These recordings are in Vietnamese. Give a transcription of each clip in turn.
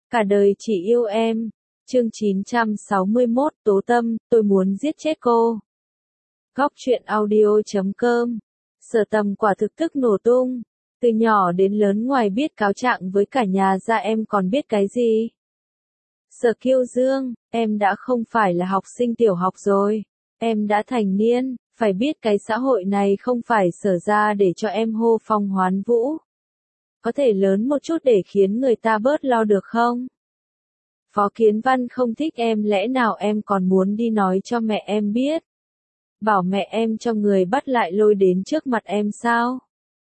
Cả đời chỉ yêu em. Chương 961, Tố Tâm, tôi muốn giết chết cô. Góc truyện audio.com. Sở Tầm quả thực tức nổ tung. Từ nhỏ đến lớn ngoài biết cáo trạng với cả nhà ra em còn biết cái gì? Sở Kiêu Dương, em đã không phải là học sinh tiểu học rồi. Em đã thành niên, phải biết cái xã hội này không phải sở ra để cho em hô phong hoán vũ. Có thể lớn một chút để khiến người ta bớt lo được không? Phó Kiến Văn không thích em, lẽ nào em còn muốn đi nói cho mẹ em biết? Bảo mẹ em cho người bắt lại lôi đến trước mặt em sao?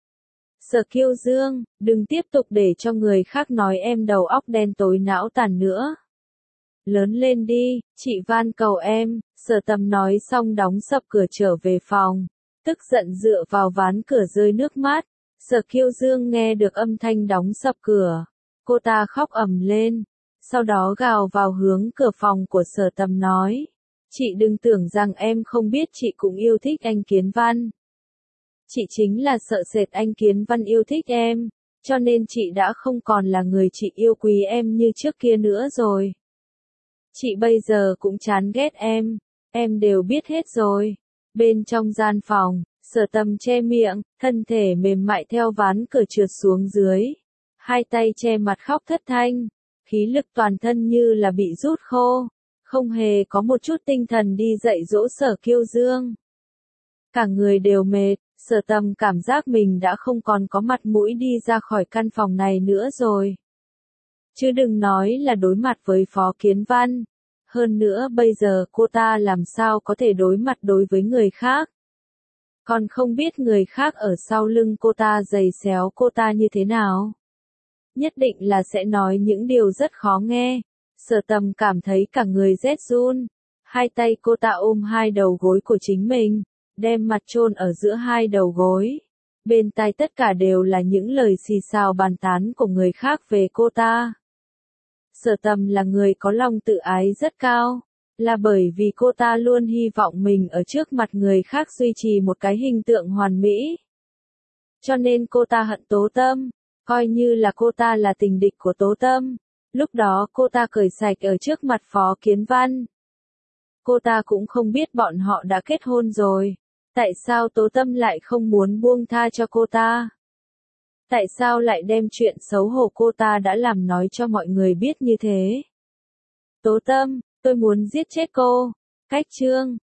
Sở Kiêu Dương, đừng tiếp tục để cho người khác nói em đầu óc đen tối não tàn nữa. Lớn lên đi, chị van cầu em. Sở Tầm nói xong đóng sập cửa trở về phòng, tức giận dựa vào ván cửa rơi nước mắt. Sở Kiêu Dương nghe được âm thanh đóng sập cửa, cô ta khóc ầm lên, sau đó gào vào hướng cửa phòng của Sở Tầm nói, chị đừng tưởng rằng em không biết chị cũng yêu thích anh Kiến Văn. Chị chính là sợ sệt anh Kiến Văn yêu thích em, cho nên chị đã không còn là người chị yêu quý em như trước kia nữa rồi. Chị bây giờ cũng chán ghét em đều biết hết rồi. Bên trong gian phòng, Sở Tầm che miệng, thân thể mềm mại theo ván cửa trượt xuống dưới. Hai tay che mặt khóc thất thanh, khí lực toàn thân như là bị rút khô, không hề có một chút tinh thần đi dạy dỗ Sở Kiêu Dương. Cả người đều mệt, Sở Tầm cảm giác mình đã không còn có mặt mũi đi ra khỏi căn phòng này nữa rồi. Chứ đừng nói là đối mặt với Phó Kiến Văn. Hơn nữa bây giờ cô ta làm sao có thể đối mặt đối với người khác. Còn không biết người khác ở sau lưng cô ta giày xéo cô ta như thế nào. Nhất định là sẽ nói những điều rất khó nghe. Sở Tầm cảm thấy cả người rét run. Hai tay cô ta ôm hai đầu gối của chính mình, đem mặt chôn ở giữa hai đầu gối. Bên tai tất cả đều là những lời xì xào bàn tán của người khác về cô ta. Sở Tầm là người có lòng tự ái rất cao, là bởi vì cô ta luôn hy vọng mình ở trước mặt người khác duy trì một cái hình tượng hoàn mỹ. Cho nên cô ta hận Tố Tâm, coi như là cô ta là tình địch của Tố Tâm. Lúc đó cô ta cởi sạch ở trước mặt Phó Kiến Văn. Cô ta cũng không biết bọn họ đã kết hôn rồi. Tại sao Tố Tâm lại không muốn buông tha cho cô ta? Tại sao lại đem chuyện xấu hổ cô ta đã làm nói cho mọi người biết như thế? Tố Tâm, tôi muốn giết chết cô. Cách chương